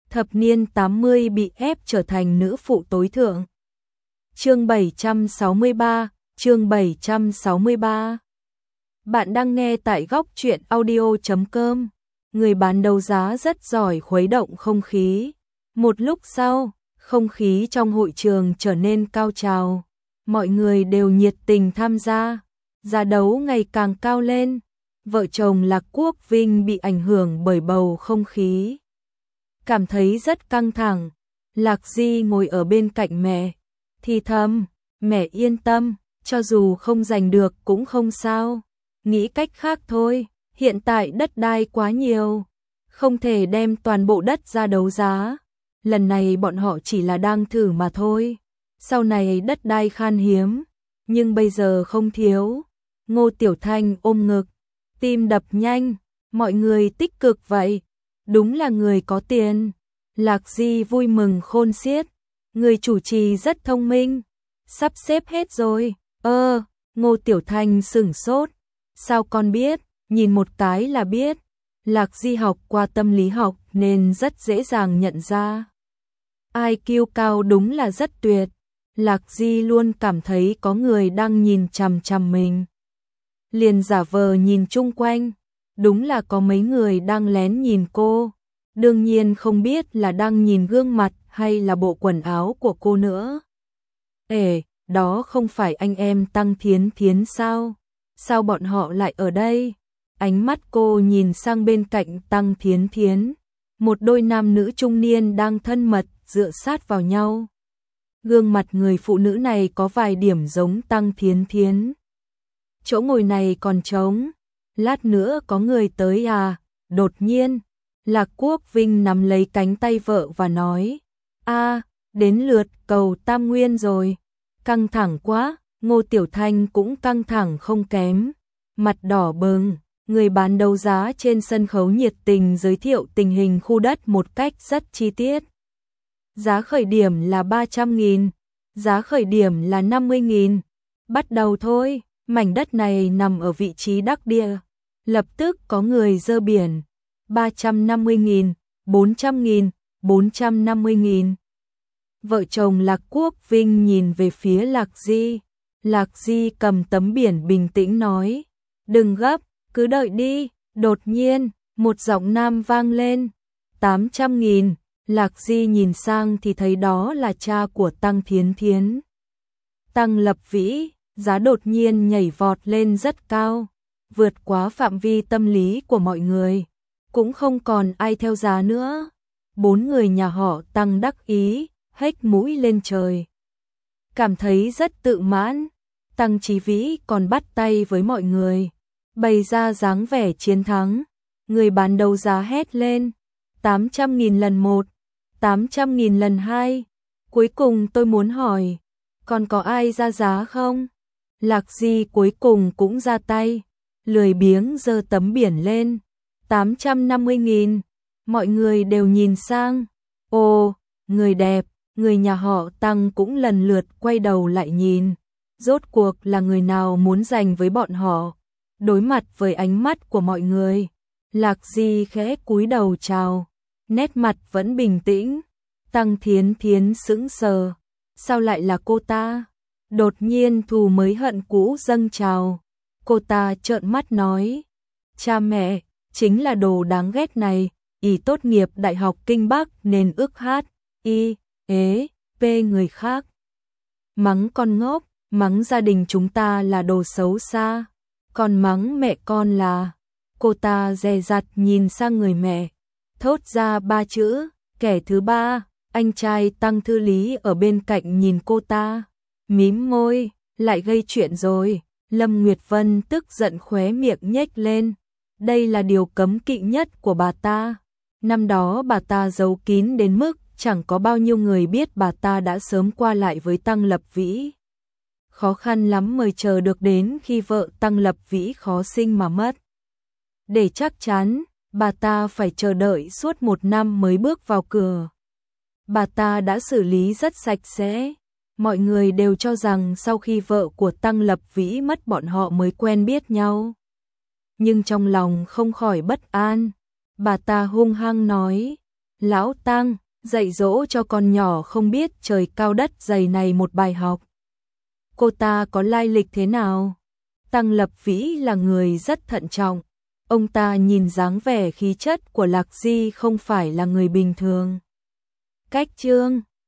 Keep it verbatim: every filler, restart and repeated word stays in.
thập niên tám mươi bị ép trở thành nữ phụ tối thượng. Chương bảy trăm sáu mươi ba, chương bảy trăm sáu mươi ba. Bạn đang nghe tại góc truyện audio chấm com. Người bán đấu giá rất giỏi khuấy động không khí. Một lúc sau, không khí trong hội trường trở nên cao trào. Mọi người đều nhiệt tình tham gia. Giá đấu ngày càng cao lên. Vợ chồng Lạc Quốc Vinh bị ảnh hưởng bởi bầu không khí. Cảm thấy rất căng thẳng. Lạc Di ngồi ở bên cạnh mẹ. Thì thầm, mẹ yên tâm, cho dù không giành được cũng không sao. Nghĩ cách khác thôi, hiện tại đất đai quá nhiều. Không thể đem toàn bộ đất ra đấu giá. Lần này bọn họ chỉ là đang thử mà thôi. Sau này đất đai khan hiếm, nhưng bây giờ không thiếu. Ngô Tiểu Thanh ôm ngực, tim đập nhanh, mọi người tích cực vậy. Đúng là người có tiền. Lạc Di vui mừng khôn xiết. Người chủ trì rất thông minh. Sắp xếp hết rồi. Ơ, Ngô Tiểu Thanh sửng sốt. Sao con biết? Nhìn một cái là biết. Lạc Di học qua tâm lý học nên rất dễ dàng nhận ra. i kiu cao đúng là rất tuyệt. Lạc Di luôn cảm thấy có người đang nhìn chằm chằm mình. Liền giả vờ nhìn chung quanh. Đúng là có mấy người đang lén nhìn cô. Đương nhiên không biết là đang nhìn gương mặt hay là bộ quần áo của cô nữa. Ê, đó không phải anh em Tăng Thiến Thiến sao? Sao bọn họ lại ở đây? Ánh mắt cô nhìn sang bên cạnh Tăng Thiến Thiến. Một đôi nam nữ trung niên đang thân mật dựa sát vào nhau. Gương mặt người phụ nữ này có vài điểm giống Tăng Thiến Thiến. Chỗ ngồi này còn trống. Lát nữa có người tới à? Đột nhiên, Lạc Quốc Vinh nắm lấy cánh tay vợ và nói. A, đến lượt cầu Tam Nguyên rồi. Căng thẳng quá, Ngô Tiểu Thanh cũng căng thẳng không kém. Mặt đỏ bừng, người bán đấu giá trên sân khấu nhiệt tình giới thiệu tình hình khu đất một cách rất chi tiết. Giá khởi điểm là ba trăm nghìn, giá khởi điểm là năm mươi nghìn. Bắt đầu thôi, mảnh đất này nằm ở vị trí đắc địa. Lập tức có người dơ biển. ba trăm năm mươi nghìn, bốn trăm nghìn, bốn trăm năm mươi nghìn. Vợ chồng Lạc Quốc Vinh nhìn về phía Lạc Di. Lạc Di cầm tấm biển bình tĩnh nói. Đừng gấp, cứ đợi đi. Đột nhiên, một giọng nam vang lên. tám trăm nghìn. Lạc Di nhìn sang thì thấy đó là cha của Tăng Thiến Thiến. Tăng Lập Vĩ, giá đột nhiên nhảy vọt lên rất cao. Vượt quá phạm vi tâm lý của mọi người. Cũng không còn ai theo giá nữa. Bốn người nhà họ Tăng đắc ý, hếch mũi lên trời. Cảm thấy rất tự mãn. Tăng Chí Vĩ còn bắt tay với mọi người, bày ra dáng vẻ chiến thắng. Người bán đấu giá hét lên. tám trăm nghìn lần một, tám trăm nghìn lần hai. Cuối cùng tôi muốn hỏi, còn có ai ra giá không? Lạc Di cuối cùng cũng ra tay. Lười biếng giơ tấm biển lên. tám trăm năm mươi nghìn. Mọi người đều nhìn sang. Ồ, người đẹp, người nhà họ Tăng cũng lần lượt quay đầu lại nhìn. Rốt cuộc là người nào muốn giành với bọn họ? Đối mặt với ánh mắt của mọi người, Lạc Di khẽ cúi đầu chào, nét mặt vẫn bình tĩnh. Tăng Thiến Thiến sững sờ. Sao lại là cô ta? Đột nhiên thù mới hận cũ dâng trào. Cô ta trợn mắt nói. Cha mẹ, chính là đồ đáng ghét này. Ý tốt nghiệp Đại học Kinh Bắc nên ước hát, y, ế, p người khác. Mắng con ngốc, mắng gia đình chúng ta là đồ xấu xa. Còn mắng mẹ con là. Cô ta dè dặt nhìn sang người mẹ. Thốt ra ba chữ, kẻ thứ ba. Anh trai Tăng Thư Lý ở bên cạnh nhìn cô ta. Mím môi, lại gây chuyện rồi. Lâm Nguyệt Vân tức giận khóe miệng nhếch lên. Đây là điều cấm kỵ nhất của bà ta. Năm đó bà ta giấu kín đến mức chẳng có bao nhiêu người biết bà ta đã sớm qua lại với Tăng Lập Vĩ. Khó khăn lắm mới chờ được đến khi vợ Tăng Lập Vĩ khó sinh mà mất. Để chắc chắn, bà ta phải chờ đợi suốt một năm mới bước vào cửa. Bà ta đã xử lý rất sạch sẽ. Mọi người đều cho rằng sau khi vợ của Tăng Lập Vĩ mất bọn họ mới quen biết nhau. Nhưng trong lòng không khỏi bất an. Bà ta hung hăng nói, Lão Tăng, dạy dỗ cho con nhỏ không biết trời cao đất dày này một bài học. Cô ta có lai lịch thế nào? Tăng Lập Vĩ là người rất thận trọng. Ông ta nhìn dáng vẻ khí chất của Lạc Di không phải là người bình thường. Cách chương